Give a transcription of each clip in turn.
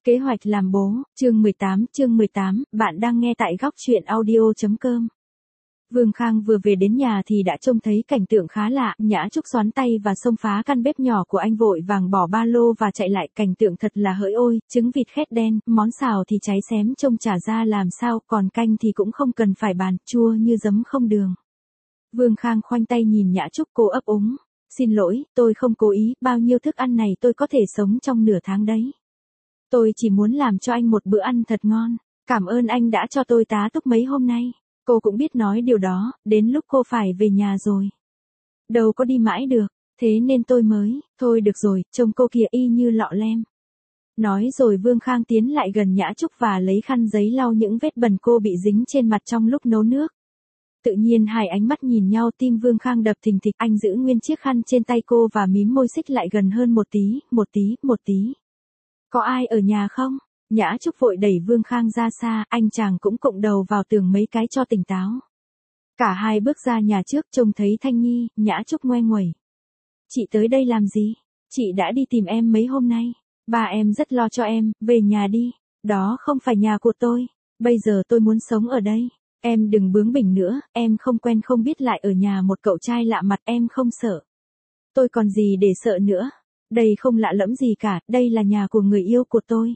Kế hoạch làm bố, chương 18, bạn đang nghe tại góc truyện audio.com. Vương Khang vừa về đến nhà thì đã trông thấy cảnh tượng khá lạ, Nhã Trúc xoắn tay và xông phá căn bếp nhỏ của anh vội vàng bỏ ba lô và chạy lại, cảnh tượng thật là hỡi ôi, trứng vịt khét đen, món xào thì cháy xém trông chả ra làm sao, còn canh thì cũng không cần phải bàn, chua như giấm không đường. Vương Khang khoanh tay nhìn Nhã Trúc, cô ấp úng, xin lỗi, tôi không cố ý, bao nhiêu thức ăn này tôi có thể sống trong nửa tháng đấy. Tôi chỉ muốn làm cho anh một bữa ăn thật ngon, cảm ơn anh đã cho tôi tá túc mấy hôm nay. Cô cũng biết nói điều đó, đến lúc cô phải về nhà rồi. Đâu có đi mãi được, thế nên tôi mới, thôi được rồi, trông cô kìa y như lọ lem. Nói rồi Vương Khang tiến lại gần Nhã Trúc và lấy khăn giấy lau những vết bẩn cô bị dính trên mặt trong lúc nấu nước. Tự nhiên hai ánh mắt nhìn nhau, tim Vương Khang đập thình thịch, anh giữ nguyên chiếc khăn trên tay cô và mím môi xích lại gần hơn một tí. Có ai ở nhà không? Nhã Trúc vội đẩy Vương Khang ra xa, anh chàng cũng cụng đầu vào tường mấy cái cho tỉnh táo. Cả hai bước ra nhà trước trông thấy Thanh Nhi, Nhã Trúc ngoe nguẩy. Chị tới đây làm gì? Chị đã đi tìm em mấy hôm nay. Ba em rất lo cho em, về nhà đi. Đó không phải nhà của tôi. Bây giờ tôi muốn sống ở đây. Em đừng bướng bỉnh nữa, em không quen không biết lại ở nhà một cậu trai lạ mặt, em không sợ. Tôi còn gì để sợ nữa. Đây không lạ lẫm gì cả, đây là nhà của người yêu của tôi.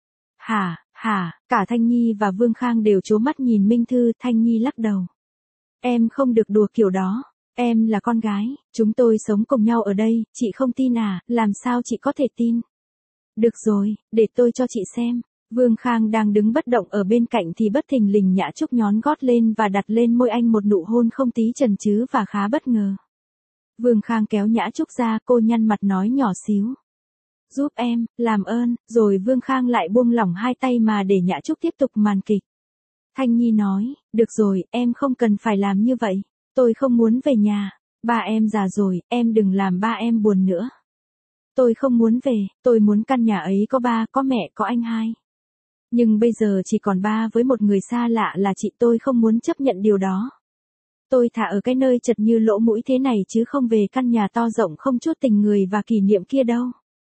Hả, cả Thanh Nhi và Vương Khang đều trố mắt nhìn Minh Thư, Thanh Nhi lắc đầu. Em không được đùa kiểu đó, em là con gái, chúng tôi sống cùng nhau ở đây, chị không tin à, làm sao chị có thể tin? Được rồi, để tôi cho chị xem. Vương Khang đang đứng bất động ở bên cạnh thì bất thình lình Nhã Trúc nhón gót lên và đặt lên môi anh một nụ hôn không tí chần chừ và khá bất ngờ. Vương Khang kéo Nhã Trúc ra, cô nhăn mặt nói nhỏ xíu. Giúp em, làm ơn, rồi Vương Khang lại buông lỏng hai tay mà để Nhã Trúc tiếp tục màn kịch. Thanh Nhi nói, được rồi, em không cần phải làm như vậy, tôi không muốn về nhà, ba em già rồi, em đừng làm ba em buồn nữa. Tôi không muốn về, tôi muốn căn nhà ấy có ba, có mẹ, có anh hai. Nhưng bây giờ chỉ còn ba với một người xa lạ là chị, tôi không muốn chấp nhận điều đó. Tôi thà ở cái nơi chật như lỗ mũi thế này chứ không về căn nhà to rộng không chút tình người và kỷ niệm kia đâu.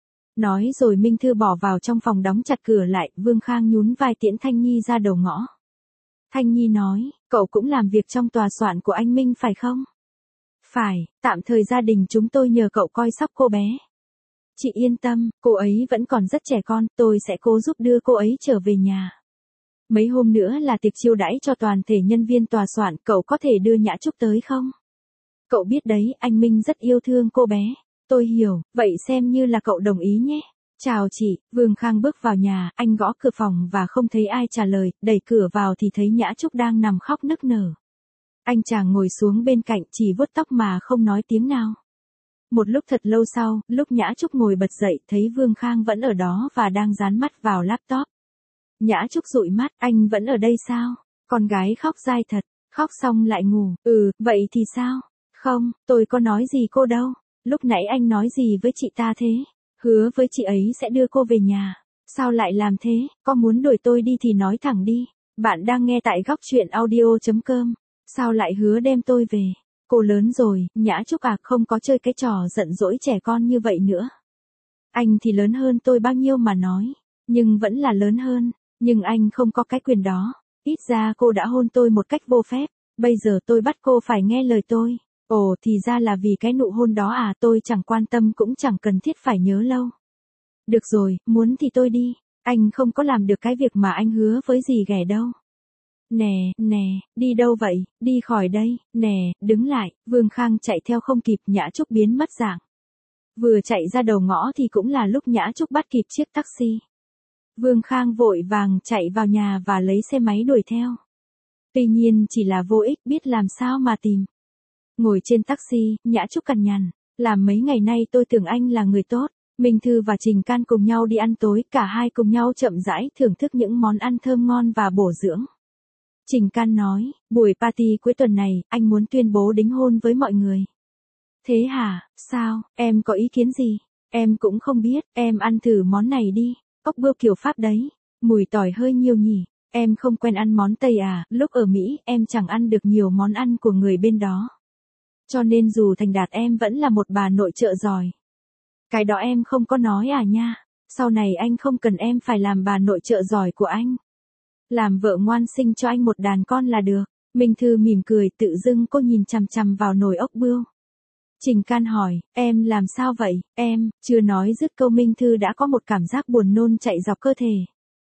Nói rồi Minh Thư bỏ vào trong phòng đóng chặt cửa lại, Vương Khang nhún vai tiễn Thanh Nhi ra đầu ngõ. Thanh Nhi nói, cậu cũng làm việc trong tòa soạn của anh Minh phải không? Phải, tạm thời gia đình chúng tôi nhờ cậu coi sóc cô bé. Chị yên tâm, cô ấy vẫn còn rất trẻ con, tôi sẽ cố giúp đưa cô ấy trở về nhà. Mấy hôm nữa là tiệc chiêu đãi cho toàn thể nhân viên tòa soạn, cậu có thể đưa Nhã Trúc tới không? Cậu biết đấy, anh Minh rất yêu thương cô bé. Tôi hiểu, vậy xem như là cậu đồng ý nhé. Chào chị, Vương Khang bước vào nhà, anh gõ cửa phòng và không thấy ai trả lời, đẩy cửa vào thì thấy Nhã Trúc đang nằm khóc nức nở. Anh chàng ngồi xuống bên cạnh chỉ vuốt tóc mà không nói tiếng nào. Một lúc thật lâu sau, lúc Nhã Trúc ngồi bật dậy thấy Vương Khang vẫn ở đó và đang dán mắt vào laptop. Nhã Trúc dụi mắt, anh vẫn ở đây sao? Con gái khóc dai thật, khóc xong lại ngủ, vậy thì sao? Không, tôi có nói gì cô đâu. Lúc nãy anh nói gì với chị ta thế? Hứa với chị ấy sẽ đưa cô về nhà. Sao lại làm thế? Có muốn đuổi tôi đi thì nói thẳng đi. Bạn đang nghe tại góc truyện audio.com. Sao lại hứa đem tôi về? Cô lớn rồi, Nhã Trúc à, không có chơi cái trò giận dỗi trẻ con như vậy nữa. Anh thì lớn hơn tôi bao nhiêu mà nói. Nhưng vẫn là lớn hơn. Nhưng anh không có cái quyền đó. Ít ra cô đã hôn tôi một cách vô phép. Bây giờ tôi bắt cô phải nghe lời tôi. Ồ, thì ra là vì cái nụ hôn đó à, tôi chẳng quan tâm cũng chẳng cần thiết phải nhớ lâu. Được rồi, muốn thì tôi đi, anh không có làm được cái việc mà anh hứa với dì ghẻ đâu. Nè, đi đâu vậy, đi khỏi đây, nè, đứng lại, Vương Khang chạy theo không kịp, Nhã Trúc biến mất dạng. Vừa chạy ra đầu ngõ thì cũng là lúc Nhã Trúc bắt kịp chiếc taxi. Vương Khang vội vàng chạy vào nhà và lấy xe máy đuổi theo. Tuy nhiên chỉ là vô ích, biết làm sao mà tìm. Ngồi trên taxi, Nhã Trúc cằn nhằn, làm mấy ngày nay tôi tưởng anh là người tốt. Minh Thư và Trình Can cùng nhau đi ăn tối, cả hai cùng nhau chậm rãi thưởng thức những món ăn thơm ngon và bổ dưỡng. Trình Can nói, buổi party cuối tuần này, anh muốn tuyên bố đính hôn với mọi người. Thế hả, sao, em có ý kiến gì? Em cũng không biết, em ăn thử món này đi, ốc bươu kiểu Pháp đấy, mùi tỏi hơi nhiều nhỉ. Em không quen ăn món Tây à, lúc ở Mỹ em chẳng ăn được nhiều món ăn của người bên đó. Cho nên dù thành đạt em vẫn là một bà nội trợ giỏi. Cái đó em không có nói à nha. Sau này anh không cần em phải làm bà nội trợ giỏi của anh. Làm vợ ngoan sinh cho anh một đàn con là được. Minh Thư mỉm cười, tự dưng cô nhìn chằm chằm vào nồi ốc bươu. Trình Can hỏi, em làm sao vậy, em, chưa nói dứt câu Minh Thư đã có một cảm giác buồn nôn chạy dọc cơ thể.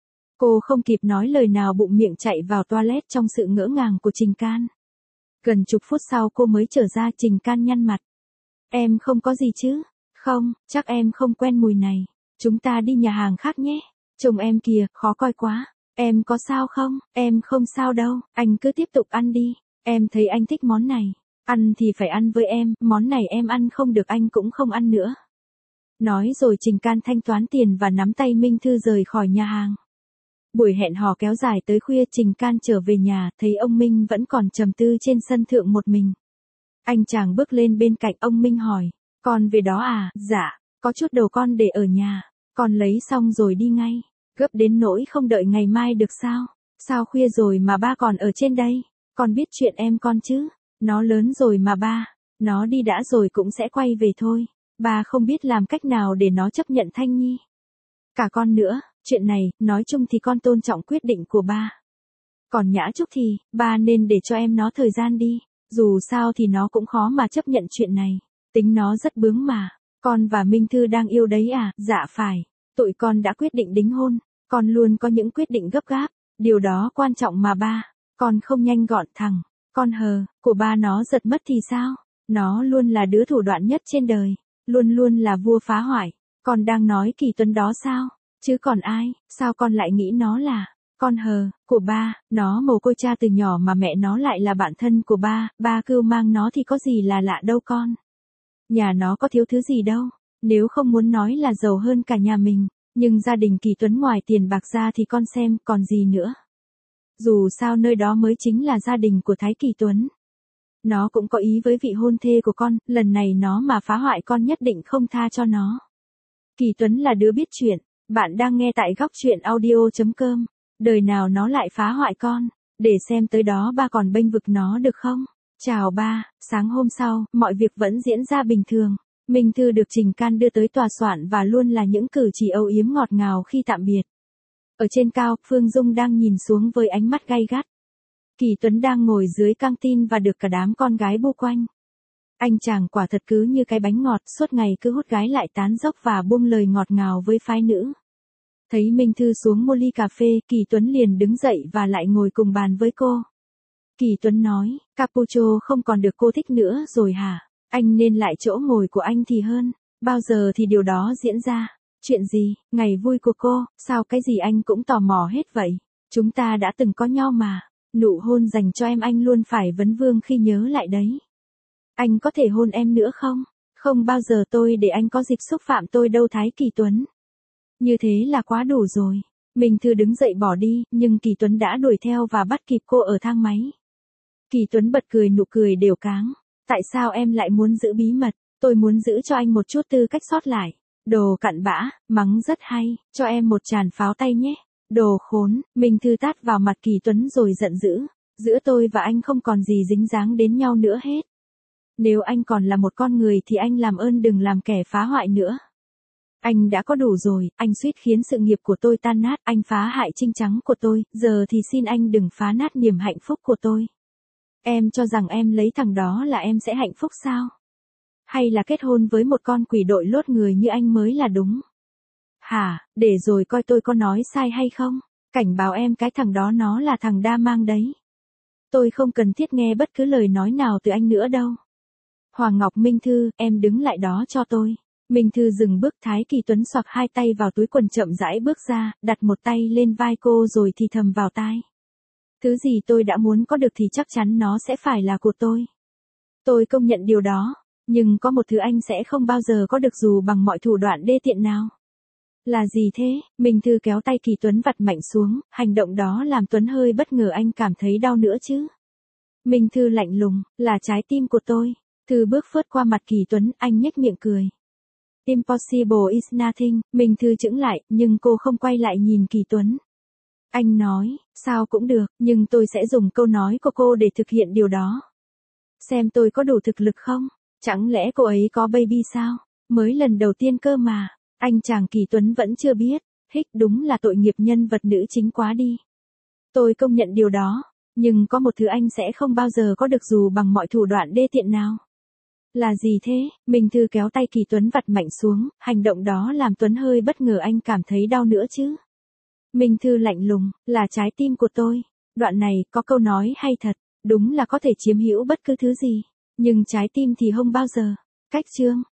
Cô không kịp nói lời nào bụng miệng chạy vào toilet trong sự ngỡ ngàng của Trình Can. Gần chục phút sau cô mới trở ra. Trình Can nhăn mặt. Em không có gì chứ? Không, chắc em không quen mùi này. Chúng ta đi nhà hàng khác nhé. Chồng em kìa, khó coi quá. Em có sao không? Em không sao đâu, anh cứ tiếp tục ăn đi. Em thấy anh thích món này. Ăn thì phải ăn với em, món này em ăn không được anh cũng không ăn nữa. Nói rồi Trình Can thanh toán tiền và nắm tay Minh Thư rời khỏi nhà hàng. Buổi hẹn hò kéo dài tới khuya. Trình Can trở về nhà, thấy ông Minh vẫn còn trầm tư trên sân thượng một mình. Anh chàng bước lên bên cạnh ông Minh hỏi, con về đó à? Dạ, có chút đồ con để ở nhà, con lấy xong rồi đi ngay. Gấp đến nỗi không đợi ngày mai được sao? Sao khuya rồi mà ba còn ở trên đây? Con biết chuyện em con chứ? Nó lớn rồi mà ba. Nó đi đã rồi cũng sẽ quay về thôi. Ba không biết làm cách nào để nó chấp nhận Thanh Nhi. Cả con nữa, chuyện này, nói chung thì con tôn trọng quyết định của ba. Còn Nhã Trúc thì, ba nên để cho em nó thời gian đi. Dù sao thì nó cũng khó mà chấp nhận chuyện này. Tính nó rất bướng mà. Con và Minh Thư đang yêu đấy à? Dạ phải. Tụi con đã quyết định đính hôn. Con luôn có những quyết định gấp gáp. Điều đó quan trọng mà ba. Con không nhanh gọn thẳng. Con hờ, của ba nó giật mất thì sao? Nó luôn là đứa thủ đoạn nhất trên đời. Luôn luôn là vua phá hoại. Con đang nói Kỳ Tuấn đó sao? Chứ còn ai, sao con lại nghĩ nó là con hờ của ba? Nó mồ côi cha từ nhỏ mà mẹ nó lại là bạn thân của ba. Ba cưu mang nó thì có gì là lạ đâu con. Nhà nó có thiếu thứ gì đâu. Nếu không muốn nói là giàu hơn cả nhà mình. Nhưng gia đình Kỳ Tuấn ngoài tiền bạc ra thì con xem còn gì nữa. Dù sao nơi đó mới chính là gia đình của Thái Kỳ Tuấn. Nó cũng có ý với vị hôn thê của con, lần này nó mà phá hoại con nhất định không tha cho nó. Kỳ Tuấn là đứa biết chuyện. Bạn đang nghe tại góc truyện audio.com. Đời nào nó lại phá hoại con. Để xem tới đó ba còn bênh vực nó được không? Chào ba. Sáng hôm sau, mọi việc vẫn diễn ra bình thường. Minh Thư được Trình Can đưa tới tòa soạn và luôn là những cử chỉ âu yếm ngọt ngào khi tạm biệt. Ở trên cao, Phương Dung đang nhìn xuống với ánh mắt gay gắt. Kỳ Tuấn đang ngồi dưới căng tin và được cả đám con gái bu quanh. Anh chàng quả thật cứ như cái bánh ngọt, suốt ngày cứ hút gái lại tán dóc và buông lời ngọt ngào với phái nữ. Thấy Minh Thư xuống mua ly cà phê, Kỳ Tuấn liền đứng dậy và lại ngồi cùng bàn với cô. Kỳ Tuấn nói, Cappuccino không còn được cô thích nữa rồi hả? Anh nên lại chỗ ngồi của anh thì hơn. Bao giờ thì điều đó diễn ra? Chuyện gì? Ngày vui của cô, sao cái gì anh cũng tò mò hết vậy? Chúng ta đã từng có nhau mà. Nụ hôn dành cho em anh luôn phải vấn vương khi nhớ lại đấy. Anh có thể hôn em nữa không? Không bao giờ tôi để anh có dịp xúc phạm tôi đâu Thái Kỳ Tuấn. Như thế là quá đủ rồi. Minh Thư đứng dậy bỏ đi, nhưng Kỳ Tuấn đã đuổi theo và bắt kịp cô ở thang máy. Kỳ Tuấn bật cười, nụ cười đều cáng. Tại sao em lại muốn giữ bí mật? Tôi muốn giữ cho anh một chút tư cách sót lại. Đồ cặn bã, mắng rất hay, cho em một tràng pháo tay nhé. Đồ khốn, Minh Thư tát vào mặt Kỳ Tuấn rồi giận dữ. Giữa tôi và anh không còn gì dính dáng đến nhau nữa hết. Nếu anh còn là một con người thì anh làm ơn đừng làm kẻ phá hoại nữa. Anh đã có đủ rồi, anh suýt khiến sự nghiệp của tôi tan nát, anh phá hại trinh trắng của tôi, giờ thì xin anh đừng phá nát niềm hạnh phúc của tôi. Em cho rằng em lấy thằng đó là em sẽ hạnh phúc sao? Hay là kết hôn với một con quỷ đội lốt người như anh mới là đúng? Hả, để rồi coi tôi có nói sai hay không? Cảnh báo em cái thằng đó nó là thằng đa mang đấy. Tôi không cần thiết nghe bất cứ lời nói nào từ anh nữa đâu. Hoàng Ngọc Minh Thư, em đứng lại đó cho tôi. Minh Thư dừng bước, Thái Kỳ Tuấn xoạc hai tay vào túi quần chậm rãi bước ra, đặt một tay lên vai cô rồi thì thầm vào tai. Thứ gì tôi đã muốn có được thì chắc chắn nó sẽ phải là của tôi. Tôi công nhận điều đó, nhưng có một thứ anh sẽ không bao giờ có được dù bằng mọi thủ đoạn đê tiện nào. Là gì thế? Minh Thư kéo tay Kỳ Tuấn vặt mạnh xuống, hành động đó làm Tuấn hơi bất ngờ, anh cảm thấy đau nữa chứ. Minh Thư lạnh lùng, là trái tim của tôi. Thư bước phớt qua mặt Kỳ Tuấn, anh nhếch miệng cười. Impossible is nothing, Minh Thư chững lại, nhưng cô không quay lại nhìn Kỳ Tuấn. Anh nói, sao cũng được, nhưng tôi sẽ dùng câu nói của cô để thực hiện điều đó. Xem tôi có đủ thực lực không? Chẳng lẽ cô ấy có baby sao? Mới lần đầu tiên cơ mà. Anh chàng Kỳ Tuấn vẫn chưa biết, hích đúng là tội nghiệp nhân vật nữ chính quá đi. Tôi công nhận điều đó, nhưng có một thứ anh sẽ không bao giờ có được dù bằng mọi thủ đoạn đê tiện nào. Là gì thế? Minh Thư kéo tay Kỳ Tuấn vặt mạnh xuống, hành động đó làm Tuấn hơi bất ngờ, anh cảm thấy đau nữa chứ. Minh Thư lạnh lùng, là trái tim của tôi. Đoạn này có câu nói hay thật, đúng là có thể chiếm hữu bất cứ thứ gì, nhưng trái tim thì không bao giờ. Cách chương